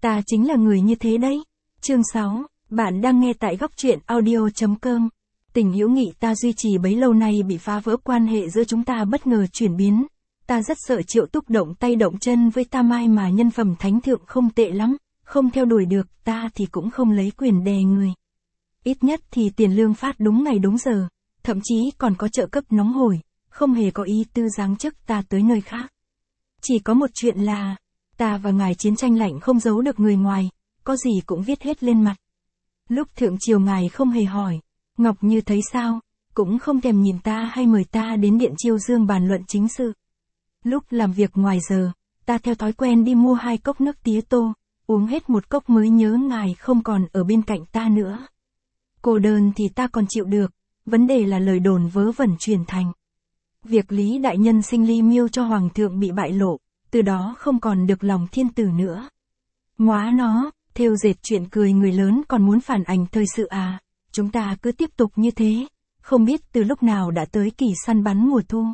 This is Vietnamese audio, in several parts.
Ta chính là người như thế đấy. Chương 6, bạn đang nghe tại góc truyện audio.com. Tình hữu nghị ta duy trì bấy lâu nay bị phá vỡ, quan hệ giữa chúng ta bất ngờ chuyển biến. Ta rất sợ Triệu Túc động tay động chân với ta, mai mà nhân phẩm thánh thượng không tệ lắm, không theo đuổi được ta thì cũng không lấy quyền đè người. Ít nhất thì tiền lương phát đúng ngày đúng giờ, thậm chí còn có trợ cấp nóng hổi, không hề có ý tư giáng chức ta tới nơi khác. Chỉ có một chuyện là, ta và ngài chiến tranh lạnh không giấu được người ngoài, có gì cũng viết hết lên mặt. Lúc thượng triều ngài không hề hỏi, Ngọc Như thấy sao, cũng không thèm nhìn ta hay mời ta đến điện Chiêu Dương bàn luận chính sự. Lúc làm việc ngoài giờ, ta theo thói quen đi mua 2 cốc nước tía tô, uống hết một cốc mới nhớ ngài không còn ở bên cạnh ta nữa. Cô đơn thì ta còn chịu được, vấn đề là lời đồn vớ vẩn truyền thành. Việc Lý đại nhân sinh ly miêu cho hoàng thượng bị bại lộ, từ đó không còn được lòng thiên tử nữa. Móa nó, thêu dệt chuyện cười người lớn còn muốn phản ảnh thời sự à, chúng ta cứ tiếp tục như thế, không biết từ lúc nào đã tới kỳ săn bắn mùa thu.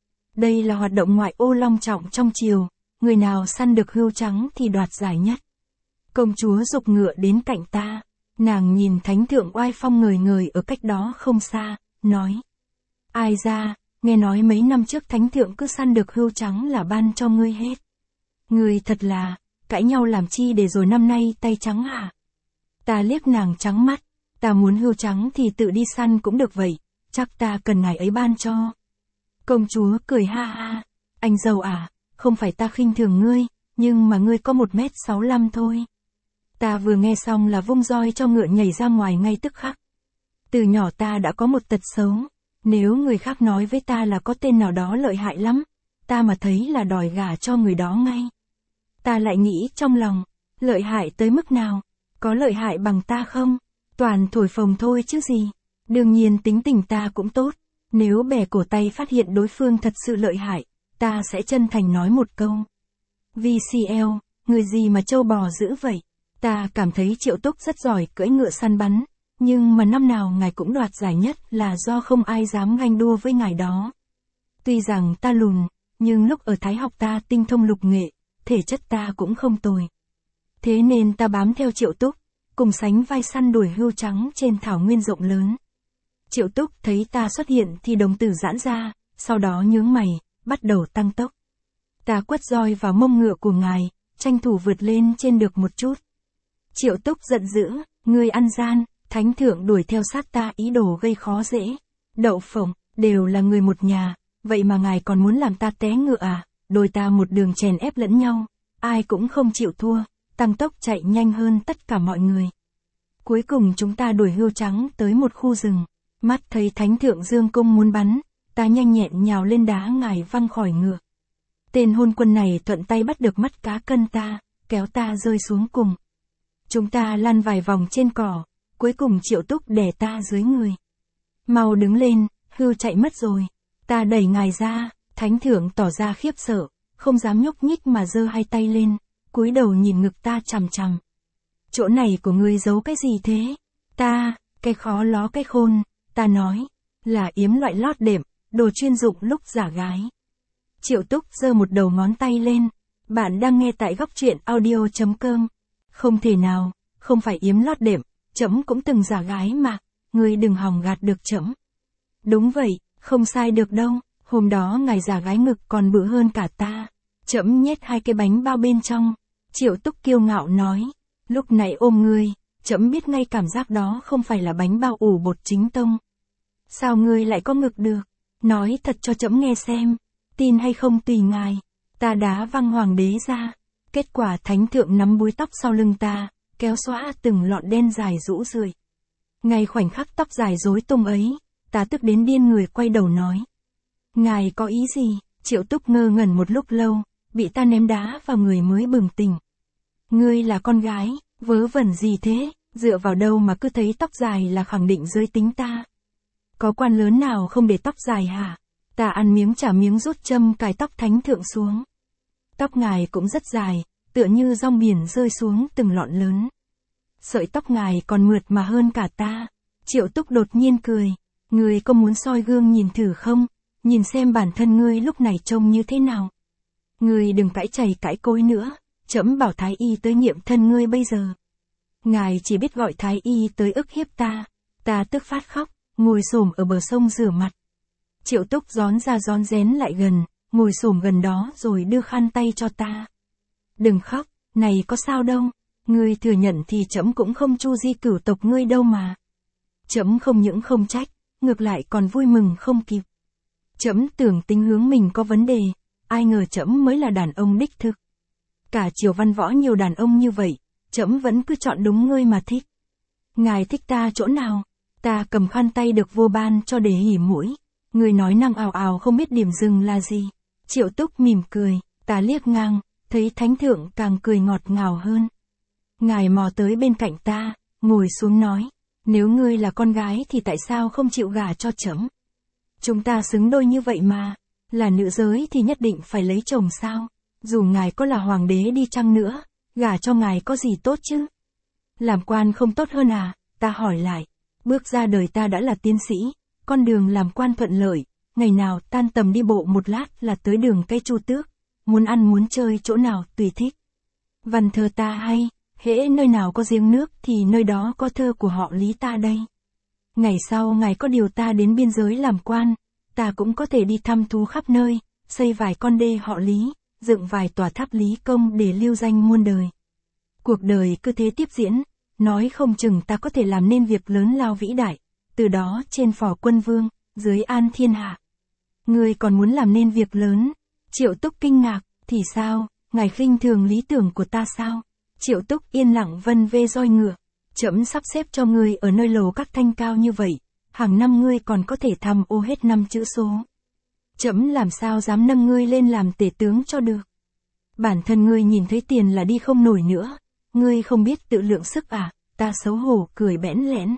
Đây là hoạt động ngoại ô long trọng trong triều, người nào săn được hươu trắng thì đoạt giải nhất. Công chúa giục ngựa đến cạnh ta, nàng nhìn thánh thượng oai phong ngời ngời ở cách đó không xa, nói: Ai ra, nghe nói mấy năm trước thánh thượng cứ săn được hươu trắng là ban cho ngươi hết. Ngươi thật là, cãi nhau làm chi để rồi năm nay tay trắng hả? Ta liếc nàng trắng mắt, ta muốn hươu trắng thì tự đi săn cũng được vậy, chắc ta cần ngài ấy ban cho. Công chúa cười ha ha, anh giàu à, không phải ta khinh thường ngươi, nhưng mà ngươi có 1m65 thôi. Ta vừa nghe xong là vung roi cho ngựa nhảy ra ngoài ngay tức khắc. Từ nhỏ ta đã có một tật xấu, nếu người khác nói với ta là có tên nào đó lợi hại lắm, ta mà thấy là đòi gả cho người đó ngay. Ta lại nghĩ trong lòng, lợi hại tới mức nào, có lợi hại bằng ta không, toàn thổi phồng thôi chứ gì. Đương nhiên tính tình ta cũng tốt, nếu bẻ cổ tay phát hiện đối phương thật sự lợi hại, ta sẽ chân thành nói một câu: VCL, người gì mà trâu bò dữ vậy. Ta cảm thấy Triệu Túc rất giỏi cưỡi ngựa săn bắn, nhưng mà năm nào ngài cũng đoạt giải nhất là do không ai dám ganh đua với ngài đó. Tuy rằng ta lùn, nhưng lúc ở Thái học ta tinh thông lục nghệ, thể chất ta cũng không tồi. Thế nên ta bám theo Triệu Túc, cùng sánh vai săn đuổi hươu trắng trên thảo nguyên rộng lớn. Triệu Túc thấy ta xuất hiện thì đồng tử giãn ra, sau đó nhướng mày, bắt đầu tăng tốc. Ta quất roi vào mông ngựa của ngài, tranh thủ vượt lên trên được một chút. Triệu Túc giận dữ, ngươi ăn gian, thánh thượng đuổi theo sát ta ý đồ gây khó dễ. Đậu phộng, đều là người một nhà, vậy mà ngài còn muốn làm ta té ngựa à? Đôi ta một đường chèn ép lẫn nhau, ai cũng không chịu thua, tăng tốc chạy nhanh hơn tất cả mọi người. Cuối cùng chúng ta đuổi hươu trắng tới một khu rừng, mắt thấy thánh thượng dương cung muốn bắn, ta nhanh nhẹn nhào lên đá ngài văng khỏi ngựa. Tên hôn quân này thuận tay bắt được mắt cá cân ta, kéo ta rơi xuống cùng. Chúng ta lăn vài vòng trên cỏ, cuối cùng Triệu Túc đè ta dưới người. Mau đứng lên, hươu chạy mất rồi. Ta đẩy ngài ra, thánh thượng tỏ ra khiếp sợ, không dám nhúc nhích mà giơ 2 tay lên, cúi đầu nhìn ngực ta chằm chằm. Chỗ này của ngươi giấu cái gì thế? Ta, cái khó ló cái khôn, ta nói, là yếm loại lót đệm, đồ chuyên dụng lúc giả gái. Triệu Túc giơ một đầu ngón tay lên, bạn đang nghe tại góc truyện audio.com. Không thể nào, không phải yếm lót đệm, trẫm cũng từng giả gái mà, ngươi đừng hòng gạt được trẫm. Đúng vậy, không sai được đâu, hôm đó ngài giả gái ngực còn bự hơn cả ta, trẫm nhét 2 cái bánh bao bên trong. Triệu Túc kiêu ngạo nói, lúc này ôm ngươi, trẫm biết ngay cảm giác đó không phải là bánh bao ủ bột chính tông. Sao ngươi lại có ngực được? Nói thật cho trẫm nghe xem, tin hay không tùy ngài. Ta đá văng hoàng đế ra. Kết quả thánh thượng nắm búi tóc sau lưng ta, kéo xõa từng lọn đen dài rũ rượi. Ngay khoảnh khắc tóc dài rối tung ấy, ta tức đến điên người quay đầu nói: Ngài có ý gì? Triệu Túc ngơ ngẩn một lúc lâu, bị ta ném đá vào người mới bừng tỉnh. Ngươi là con gái, vớ vẩn gì thế, dựa vào đâu mà cứ thấy tóc dài là khẳng định giới tính ta? Có quan lớn nào không để tóc dài hả? Ta ăn miếng trả miếng rút châm cài tóc thánh thượng xuống. Tóc ngài cũng rất dài, tựa như rong biển rơi xuống từng lọn lớn. Sợi tóc ngài còn mượt mà hơn cả ta. Triệu Túc đột nhiên cười, ngươi có muốn soi gương nhìn thử không? Nhìn xem bản thân ngươi lúc này trông như thế nào. Ngươi đừng cãi chày cãi cối nữa, trẫm bảo thái y tới nghiệm thân ngươi bây giờ. Ngài chỉ biết gọi thái y tới ức hiếp ta. Ta tức phát khóc, ngồi xổm ở bờ sông rửa mặt. Triệu Túc rón ra rón rén lại gần, ngồi xổm gần đó rồi đưa khăn tay cho ta. Đừng khóc, này có sao đâu, ngươi thừa nhận thì trẫm cũng không chu di cửu tộc ngươi đâu mà. Trẫm không những không trách, ngược lại còn vui mừng không kịp. Trẫm tưởng tính hướng mình có vấn đề, ai ngờ trẫm mới là đàn ông đích thực. Cả triều văn võ nhiều đàn ông như vậy, trẫm vẫn cứ chọn đúng ngươi mà thích. Ngài thích ta chỗ nào? Ta cầm khăn tay được vua ban cho để hỉ mũi. Người nói năng ào ào không biết điểm dừng là gì. Triệu Túc mỉm cười, ta liếc ngang, thấy thánh thượng càng cười ngọt ngào hơn. Ngài mò tới bên cạnh ta, ngồi xuống nói, nếu ngươi là con gái thì tại sao không chịu gả cho trẫm? Chúng ta xứng đôi như vậy mà, là nữ giới thì nhất định phải lấy chồng sao? Dù ngài có là hoàng đế đi chăng nữa, gả cho ngài có gì tốt chứ? Làm quan không tốt hơn à? Ta hỏi lại. Bước ra đời ta đã là tiến sĩ, con đường làm quan thuận lợi, ngày nào tan tầm đi bộ một lát là tới đường cây Chu Tước, muốn ăn muốn chơi chỗ nào tùy thích. Văn thơ ta hay, hễ nơi nào có giếng nước thì nơi đó có thơ của họ Lý ta đây. Ngày sau ngài có điều ta đến biên giới làm quan, ta cũng có thể đi thăm thú khắp nơi, xây vài con đê họ Lý, dựng vài tòa tháp Lý Công để lưu danh muôn đời. Cuộc đời cứ thế tiếp diễn, nói không chừng ta có thể làm nên việc lớn lao vĩ đại, từ đó trên phò quân vương, dưới an thiên hạ. Ngươi còn muốn làm nên việc lớn? Triệu Túc kinh ngạc, thì sao, ngài khinh thường lý tưởng của ta sao? Triệu Túc yên lặng vân vê roi ngựa, trẫm sắp xếp cho ngươi ở nơi lầu các thanh cao như vậy, hàng năm ngươi còn có thể tham ô hết 5 chữ số. Trẫm làm sao dám nâng ngươi lên làm tể tướng cho được? Bản thân ngươi nhìn thấy tiền là đi không nổi nữa, ngươi không biết tự lượng sức à? Ta xấu hổ cười bẽn lẽn.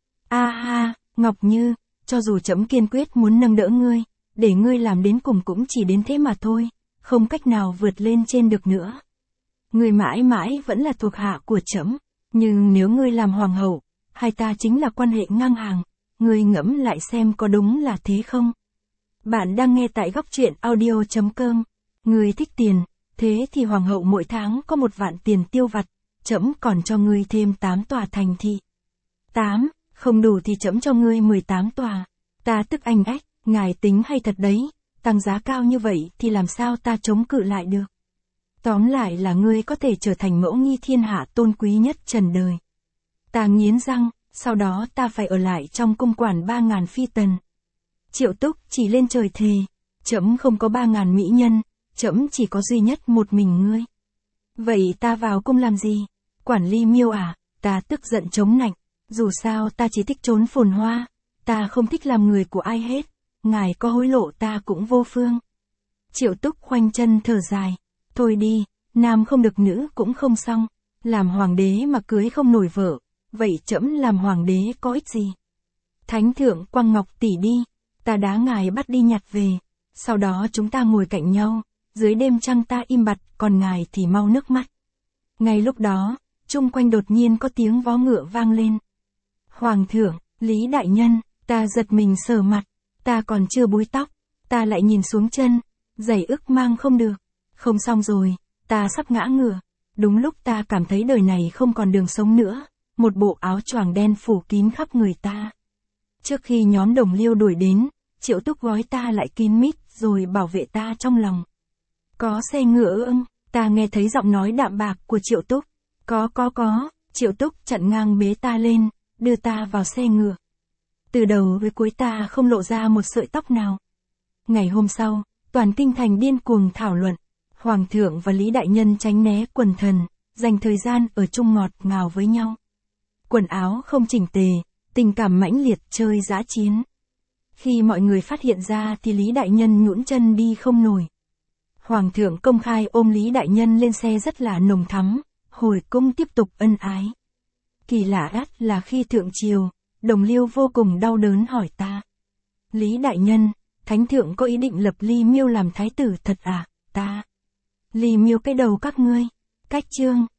A ha, Ngọc Như, cho dù trẫm kiên quyết muốn nâng đỡ ngươi, để ngươi làm đến cùng cũng chỉ đến thế mà thôi, không cách nào vượt lên trên được nữa. Ngươi mãi mãi vẫn là thuộc hạ của trẫm, nhưng nếu ngươi làm hoàng hậu, hai ta chính là quan hệ ngang hàng, ngươi ngẫm lại xem có đúng là thế không? Bạn đang nghe tại góc truyện audio.com. Ngươi thích tiền, thế thì hoàng hậu mỗi tháng có 1 vạn tiền tiêu vặt, trẫm còn cho ngươi thêm 8 tòa thành thị. 8, không đủ thì trẫm cho ngươi 18 tòa. Ta tức anh ách, ngài tính hay thật đấy, tăng giá cao như vậy thì làm sao ta chống cự lại được. Tóm lại là ngươi có thể trở thành mẫu nghi thiên hạ tôn quý nhất trần đời. Ta nghiến răng, sau đó ta phải ở lại trong cung quản 3.000 phi tần. Triệu Túc chỉ lên trời thề, trẫm không có 3.000 mỹ nhân, trẫm chỉ có duy nhất một mình ngươi. Vậy ta vào cung làm gì? Quản Ly Miêu à? Ta tức giận chống nạnh, dù sao ta chỉ thích trốn phồn hoa, ta không thích làm người của ai hết, ngài có hối lộ ta cũng vô phương. Triệu Túc khoanh chân thở dài, thôi đi, nam không được nữ cũng không xong, làm hoàng đế mà cưới không nổi vợ, vậy trẫm làm hoàng đế có ích gì? Thánh thượng Quang Ngọc tỷ đi, ta đá ngài bắt đi nhặt về, sau đó chúng ta ngồi cạnh nhau, dưới đêm trăng ta im bặt, còn ngài thì mau nước mắt. Ngay lúc đó, chung quanh đột nhiên có tiếng vó ngựa vang lên. Hoàng thượng, Lý đại nhân, ta giật mình sờ mặt, ta còn chưa búi tóc, ta lại nhìn xuống chân, giày ức mang không được, không xong rồi, ta sắp ngã ngửa. Đúng lúc ta cảm thấy đời này không còn đường sống nữa, một bộ áo choàng đen phủ kín khắp người ta. Trước khi nhóm Đồng Liêu đuổi đến, Triệu Túc gói ta lại kín mít rồi bảo vệ ta trong lòng. Có xe ngựa ưng, ta nghe thấy giọng nói đạm bạc của Triệu Túc. Có. Triệu Túc chặn ngang bế ta lên, đưa ta vào xe ngựa. Từ đầu với cuối ta không lộ ra một sợi tóc nào. Ngày hôm sau, toàn kinh thành điên cuồng thảo luận. Hoàng thượng và Lý đại nhân tránh né quần thần, dành thời gian ở chung ngọt ngào với nhau. Quần áo không chỉnh tề, tình cảm mãnh liệt chơi dã chiến. Khi mọi người phát hiện ra thì Lý đại nhân nhũn chân đi không nổi. Hoàng thượng công khai ôm Lý đại nhân lên xe rất là nồng thắm, hồi cung tiếp tục ân ái. Kỳ lạ ắt là khi thượng triều, Đồng Liêu vô cùng đau đớn hỏi ta. Lý đại nhân, thánh thượng có ý định lập Ly Miêu làm thái tử thật à? Ta. Ly Miêu cái đầu các ngươi. Cách chương.